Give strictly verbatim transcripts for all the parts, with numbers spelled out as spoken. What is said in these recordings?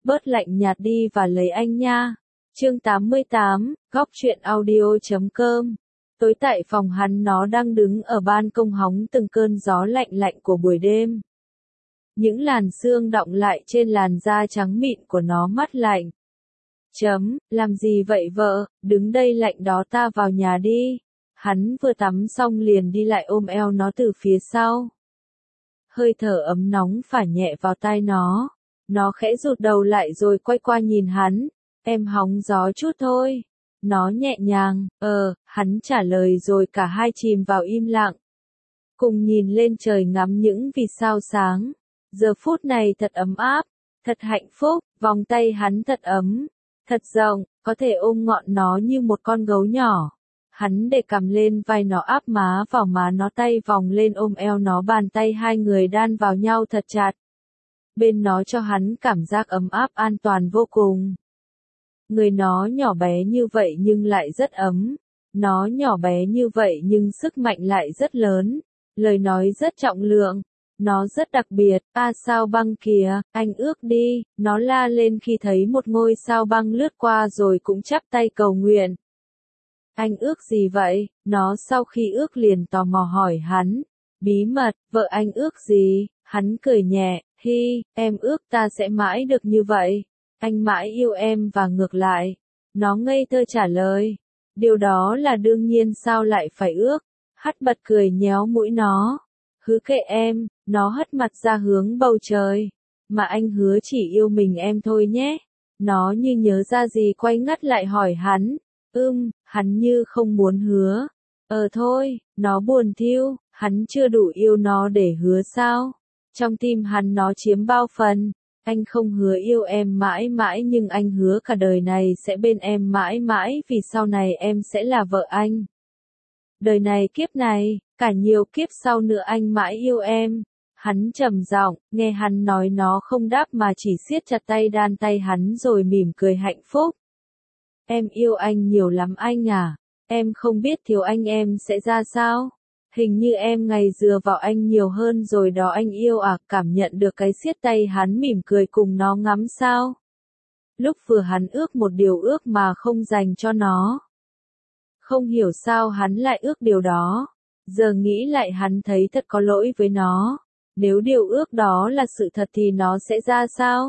bớt lạnh nhạt đi và lấy anh nha. Chương tám mươi tám, góc truyện audio chấm com. Tối tại phòng hắn, nó đang đứng ở ban công hóng từng cơn gió lạnh lạnh của buổi đêm. Những làn sương đọng lại trên làn da trắng mịn của nó mát lạnh. Chấm, làm gì vậy vợ, đứng đây lạnh đó, ta vào nhà đi. Hắn vừa tắm xong liền đi lại ôm eo nó từ phía sau. Hơi thở ấm nóng phả nhẹ vào tai nó. Nó khẽ rụt đầu lại rồi quay qua nhìn hắn. Em hóng gió chút thôi. Nó nhẹ nhàng, ờ, hắn trả lời rồi cả hai chìm vào im lặng. Cùng nhìn lên trời ngắm những vì sao sáng. Giờ phút này thật ấm áp, thật hạnh phúc, vòng tay hắn thật ấm, thật rộng, có thể ôm ngọn nó như một con gấu nhỏ. Hắn để cằm lên vai nó, áp má vào má nó, tay vòng lên ôm eo nó, bàn tay hai người đan vào nhau thật chặt. Bên nó cho hắn cảm giác ấm áp an toàn vô cùng. Người nó nhỏ bé như vậy nhưng lại rất ấm. Nó nhỏ bé như vậy nhưng sức mạnh lại rất lớn. Lời nói rất trọng lượng. Nó rất đặc biệt. A sao băng kìa, anh ước đi. Nó la lên khi thấy một ngôi sao băng lướt qua rồi cũng chắp tay cầu nguyện. Anh ước gì vậy? Nó sau khi ước liền tò mò hỏi hắn. Bí mật, vợ anh ước gì? Hắn cười nhẹ, hi, em ước ta sẽ mãi được như vậy. Anh mãi yêu em và ngược lại. Nó ngây thơ trả lời. Điều đó là đương nhiên, sao lại phải ước? Hắt bật cười nhéo mũi nó. Hứ kệ em, nó hất mặt ra hướng bầu trời. Mà anh hứa chỉ yêu mình em thôi nhé. Nó như nhớ ra gì quay ngắt lại hỏi hắn. Ưm, hắn như không muốn hứa. Ờ thôi, nó buồn thiêu, hắn chưa đủ yêu nó để hứa sao? Trong tim hắn nó chiếm bao phần. Anh không hứa yêu em mãi mãi nhưng anh hứa cả đời này sẽ bên em mãi mãi vì sau này em sẽ là vợ anh. Đời này kiếp này, cả nhiều kiếp sau nữa anh mãi yêu em. Hắn trầm giọng, nghe hắn nói nó không đáp mà chỉ siết chặt tay đan tay hắn rồi mỉm cười hạnh phúc. Em yêu anh nhiều lắm anh à, em không biết thiếu anh em sẽ ra sao. Hình như em ngày dựa vào anh nhiều hơn rồi đó anh yêu à, cảm nhận được cái siết tay hắn mỉm cười cùng nó ngắm sao. Lúc vừa hắn ước một điều ước mà không dành cho nó. Không hiểu sao hắn lại ước điều đó. Giờ nghĩ lại hắn thấy thật có lỗi với nó. Nếu điều ước đó là sự thật thì nó sẽ ra sao?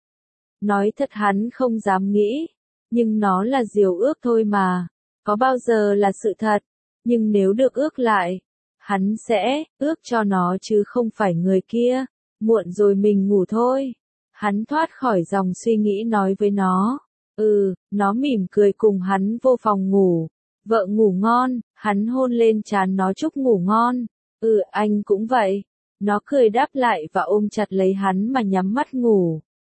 Nói thật hắn không dám nghĩ. Nhưng nó là điều ước thôi mà. Có bao giờ là sự thật. Nhưng nếu được ước lại, hắn sẽ ước cho nó chứ không phải người kia. Muộn rồi mình ngủ thôi. Hắn thoát khỏi dòng suy nghĩ nói với nó. Ừ, nó mỉm cười cùng hắn vô phòng ngủ. Vợ ngủ ngon, hắn hôn lên trán nó chúc ngủ ngon. Ừ, anh cũng vậy. Nó cười đáp lại và ôm chặt lấy hắn mà nhắm mắt ngủ.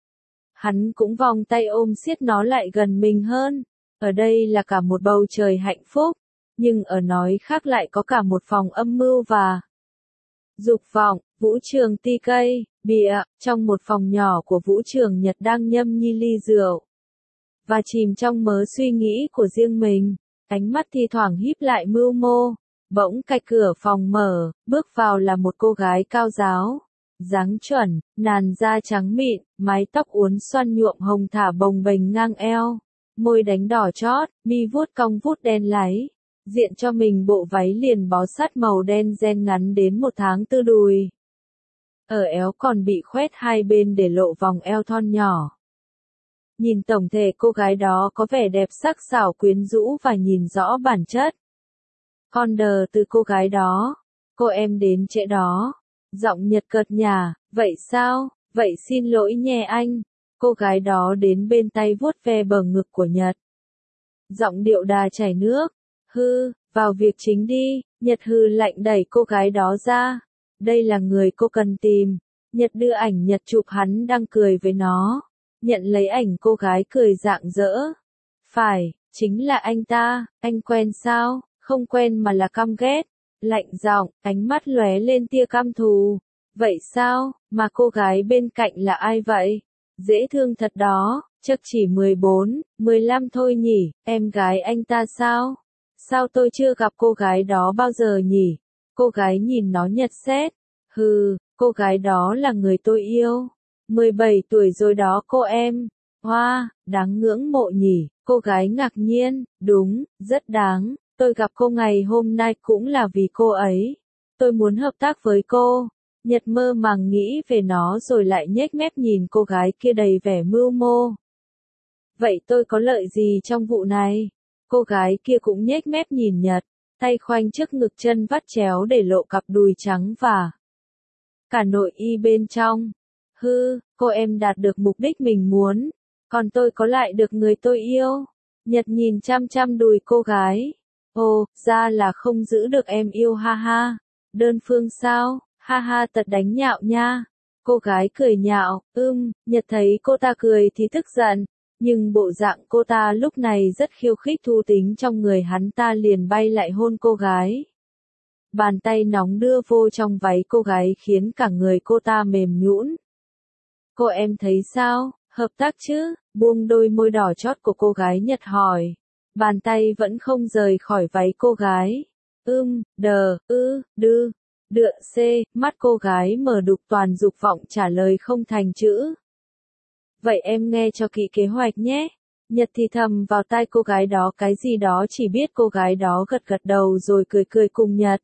Hắn cũng vòng tay ôm siết nó lại gần mình hơn. Ở đây là cả một bầu trời hạnh phúc. Nhưng ở nói khác lại có cả một phòng âm mưu và dục vọng. Vũ trường ti cây, bịa, trong một phòng nhỏ của vũ trường Nhật đang nhâm nhi ly rượu. Và chìm trong mớ suy nghĩ của riêng mình. Ánh mắt thi thoảng híp lại mưu mô. Bỗng cạch cửa phòng mở, bước vào là một cô gái cao ráo. Dáng chuẩn, làn da trắng mịn, mái tóc uốn xoăn nhuộm hồng thả bồng bềnh ngang eo. Môi đánh đỏ chót, mi vuốt cong vuốt đen láy. Diện cho mình bộ váy liền bó sát màu đen ren ngắn đến một tháng tư đùi. Ở eo còn bị khoét hai bên để lộ vòng eo thon nhỏ. Nhìn tổng thể cô gái đó có vẻ đẹp sắc sảo quyến rũ và nhìn rõ bản chất. Con đờ từ cô gái đó. Cô em đến trễ đó. Giọng Nhật cợt nhả, vậy sao, vậy xin lỗi nhé anh. Cô gái đó đến bên tay vuốt ve bờ ngực của Nhật. Giọng điệu đà chảy nước. Hư, vào việc chính đi. Nhật hư lạnh đẩy cô gái đó ra. Đây là người cô cần tìm. Nhật đưa ảnh Nhật chụp hắn đang cười với nó. Nhận lấy ảnh cô gái cười rạng rỡ. Phải, chính là anh ta, anh quen sao? Không quen mà là căm ghét. Lạnh giọng, ánh mắt lóe lên tia căm thù. Vậy sao, mà cô gái bên cạnh là ai vậy? Dễ thương thật đó, chắc chỉ mười bốn, mười lăm thôi nhỉ, em gái anh ta sao? Sao tôi chưa gặp cô gái đó bao giờ nhỉ? Cô gái nhìn nó nhật sét. Hừ, cô gái đó là người tôi yêu. mười bảy tuổi rồi đó cô em. Hoa, đáng ngưỡng mộ nhỉ, cô gái ngạc nhiên, đúng, rất đáng, tôi gặp cô ngày hôm nay cũng là vì cô ấy. Tôi muốn hợp tác với cô. Nhật mơ màng nghĩ về nó rồi lại nhếch mép nhìn cô gái kia đầy vẻ mưu mô. Vậy tôi có lợi gì trong vụ này? Cô gái kia cũng nhếch mép nhìn Nhật, tay khoanh trước ngực chân vắt chéo để lộ cặp đùi trắng và cả nội y bên trong. Hư, cô em đạt được mục đích mình muốn, còn tôi có lại được người tôi yêu. Nhật nhìn chăm chăm đùi cô gái. Ồ, ra là không giữ được em yêu ha ha. Đơn phương sao, ha ha tật đánh nhạo nha. Cô gái cười nhạo, ưm, Nhật thấy cô ta cười thì tức giận, nhưng bộ dạng cô ta lúc này rất khiêu khích thu tính trong người hắn ta liền bay lại hôn cô gái. Bàn tay nóng đưa vô trong váy cô gái khiến cả người cô ta mềm nhũn. Cô em thấy sao, hợp tác chứ? Buông đôi môi đỏ chót của cô gái Nhật hỏi. Bàn tay vẫn không rời khỏi váy cô gái. Ưm, đờ, ư, đư, đựa c, mắt cô gái mở đục toàn dục vọng trả lời không thành chữ. Vậy em nghe cho kỹ kế hoạch nhé. Nhật thì thầm vào tai cô gái đó cái gì đó chỉ biết cô gái đó gật gật đầu rồi cười cười cùng Nhật.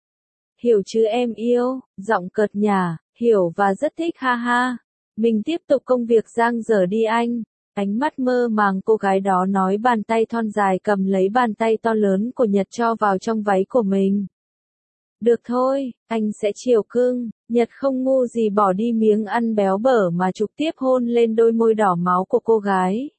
Hiểu chứ em yêu, giọng cợt nhả, hiểu và rất thích ha ha. Mình tiếp tục công việc giang dở đi anh. Ánh mắt mơ màng cô gái đó nói bàn tay thon dài cầm lấy bàn tay to lớn của Nhật cho vào trong váy của mình. Được thôi, anh sẽ chiều cưng. Nhật không ngu gì bỏ đi miếng ăn béo bở mà trực tiếp hôn lên đôi môi đỏ máu của cô gái.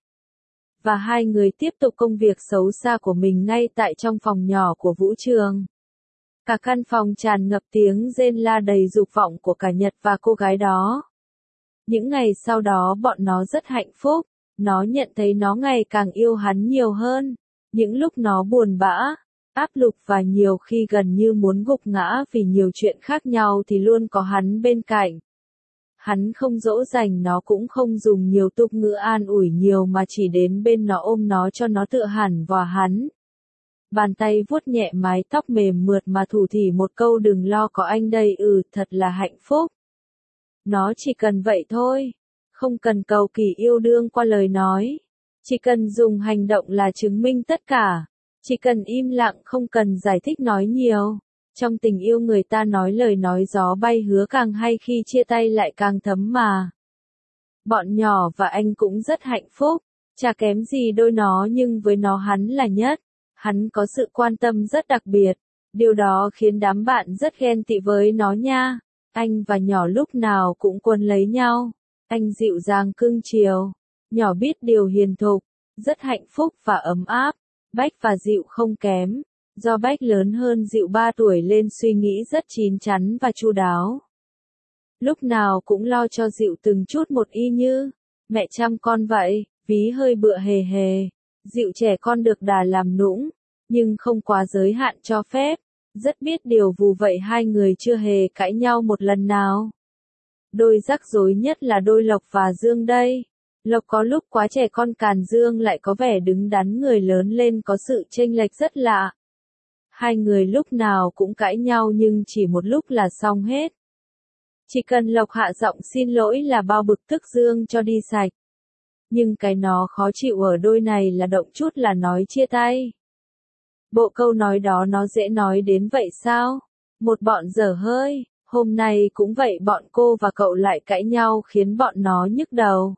Và hai người tiếp tục công việc xấu xa của mình ngay tại trong phòng nhỏ của vũ trường. Cả căn phòng tràn ngập tiếng rên la đầy dục vọng của cả Nhật và cô gái đó. Những ngày sau đó bọn nó rất hạnh phúc, nó nhận thấy nó ngày càng yêu hắn nhiều hơn. Những lúc nó buồn bã, áp lực và nhiều khi gần như muốn gục ngã vì nhiều chuyện khác nhau thì luôn có hắn bên cạnh. Hắn không dỗ dành nó cũng không dùng nhiều tục ngữ an ủi nhiều mà chỉ đến bên nó ôm nó cho nó tựa hẳn vào hắn. Bàn tay vuốt nhẹ mái tóc mềm mượt mà thủ thỉ một câu đừng lo có anh đây ừ thật là hạnh phúc. Nó chỉ cần vậy thôi. Không cần cầu kỳ yêu đương qua lời nói. Chỉ cần dùng hành động là chứng minh tất cả. Chỉ cần im lặng không cần giải thích nói nhiều. Trong tình yêu người ta nói lời nói gió bay hứa càng hay khi chia tay lại càng thấm mà. Bọn nhỏ và anh cũng rất hạnh phúc. Chả kém gì đôi nó nhưng với nó hắn là nhất. Hắn có sự quan tâm rất đặc biệt. Điều đó khiến đám bạn rất ghen tị với nó nha. Anh và nhỏ lúc nào cũng quấn lấy nhau. Anh dịu dàng cưng chiều. Nhỏ biết điều hiền thục. Rất hạnh phúc và ấm áp. Bách và Dịu không kém. Do Bách lớn hơn Dịu ba tuổi lên suy nghĩ rất chín chắn và chu đáo. Lúc nào cũng lo cho Dịu từng chút một y như mẹ chăm con vậy, ví hơi bựa hề hề. Dịu trẻ con được đà làm nũng, nhưng không quá giới hạn cho phép. Rất biết điều vù vậy hai người chưa hề cãi nhau một lần nào. Đôi rắc rối nhất là đôi Lộc và Dương đây. Lộc có lúc quá trẻ con càn Dương lại có vẻ đứng đắn người lớn lên có sự chênh lệch rất lạ. Hai người lúc nào cũng cãi nhau nhưng chỉ một lúc là xong hết. Chỉ cần Lộc hạ giọng xin lỗi là bao bực tức Dương cho đi sạch. Nhưng cái nó khó chịu ở đôi này là động chút là nói chia tay. Bộ câu nói đó nó dễ nói đến vậy sao? Một bọn dở hơi, hôm nay cũng vậy bọn cô và cậu lại cãi nhau khiến bọn nó nhức đầu.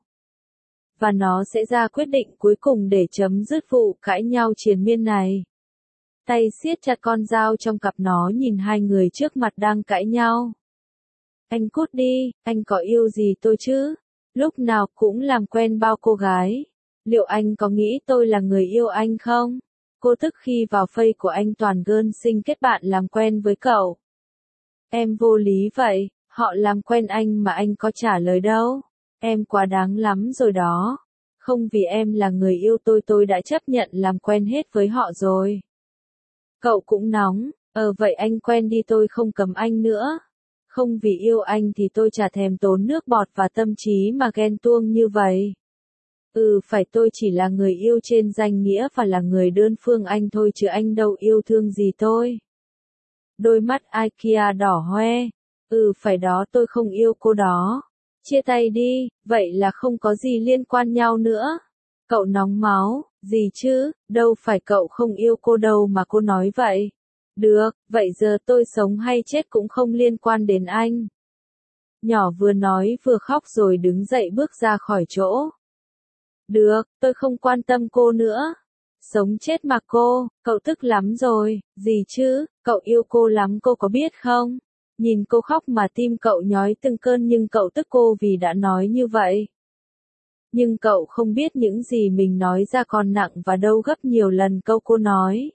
Và nó sẽ ra quyết định cuối cùng để chấm dứt vụ cãi nhau triền miên này. Tay siết chặt con dao trong cặp nó nhìn hai người trước mặt đang cãi nhau. Anh cút đi, anh có yêu gì tôi chứ? Lúc nào cũng làm quen bao cô gái. Liệu anh có nghĩ tôi là người yêu anh không? Cô tức khi vào face của anh toàn gơn sinh kết bạn làm quen với cậu. Em vô lý vậy, họ làm quen anh mà anh có trả lời đâu. Em quá đáng lắm rồi đó. Không vì em là người yêu tôi tôi đã chấp nhận làm quen hết với họ rồi. Cậu cũng nóng, ờ vậy anh quen đi tôi không cấm anh nữa. Không vì yêu anh thì tôi chả thèm tốn nước bọt và tâm trí mà ghen tuông như vậy. Ừ phải tôi chỉ là người yêu trên danh nghĩa và là người đơn phương anh thôi chứ anh đâu yêu thương gì tôi. Đôi mắt IKEA đỏ hoe. Ừ phải đó tôi không yêu cô đó. Chia tay đi, vậy là không có gì liên quan nhau nữa. Cậu nóng máu, gì chứ, đâu phải cậu không yêu cô đâu mà cô nói vậy. Được, vậy giờ tôi sống hay chết cũng không liên quan đến anh. Nhỏ vừa nói vừa khóc rồi đứng dậy bước ra khỏi chỗ. Được, tôi không quan tâm cô nữa. Sống chết mà cô, cậu tức lắm rồi, gì chứ, cậu yêu cô lắm cô có biết không? Nhìn cô khóc mà tim cậu nhói từng cơn nhưng cậu tức cô vì đã nói như vậy. Nhưng cậu không biết những gì mình nói ra còn nặng và đau gấp nhiều lần câu cô nói.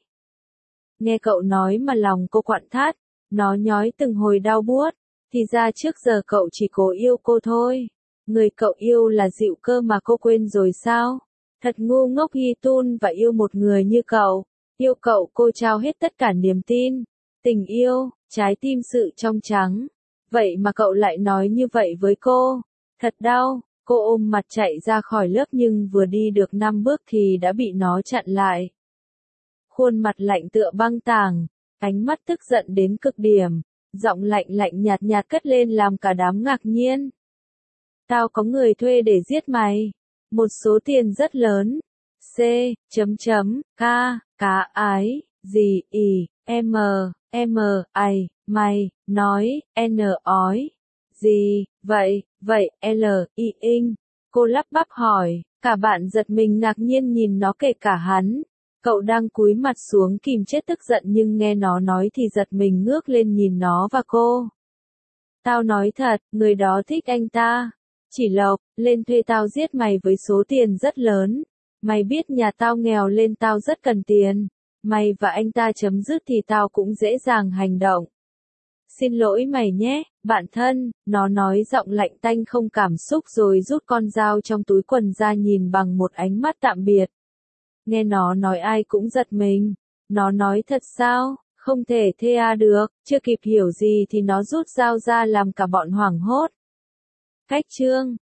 Nghe cậu nói mà lòng cô quặn thắt, nó nhói từng hồi đau buốt, thì ra trước giờ cậu chỉ cố yêu cô thôi. Người cậu yêu là Dịu cơ mà cô quên rồi sao? Thật ngu ngốc Hy Tun và yêu một người như cậu. Yêu cậu cô trao hết tất cả niềm tin, tình yêu, trái tim sự trong trắng. Vậy mà cậu lại nói như vậy với cô. Thật đau, cô ôm mặt chạy ra khỏi lớp nhưng vừa đi được năm bước thì đã bị nó chặn lại. Khuôn mặt lạnh tựa băng tảng, ánh mắt tức giận đến cực điểm, giọng lạnh lạnh nhạt nhạt cất lên làm cả đám ngạc nhiên. Tao có người thuê để giết mày. Một số tiền rất lớn. C, chấm chấm, K, cá ái, gì, Y, M, M, I, mày, nói, N, ói. Gì, vậy, vậy, L, I, inh. Cô lắp bắp hỏi, cả bạn giật mình ngạc nhiên nhìn nó kể cả hắn. Cậu đang cúi mặt xuống kìm chết tức giận nhưng nghe nó nói thì giật mình ngước lên nhìn nó và cô. Tao nói thật, người đó thích anh ta. Chỉ Lộc, lên thuê tao giết mày với số tiền rất lớn. Mày biết nhà tao nghèo lên tao rất cần tiền. Mày và anh ta chấm dứt thì tao cũng dễ dàng hành động. Xin lỗi mày nhé, bạn thân, nó nói giọng lạnh tanh không cảm xúc rồi rút con dao trong túi quần ra nhìn bằng một ánh mắt tạm biệt. Nghe nó nói ai cũng giật mình. Nó nói thật sao, không thể thê à được, chưa kịp hiểu gì thì nó rút dao ra làm cả bọn hoảng hốt. Cách chương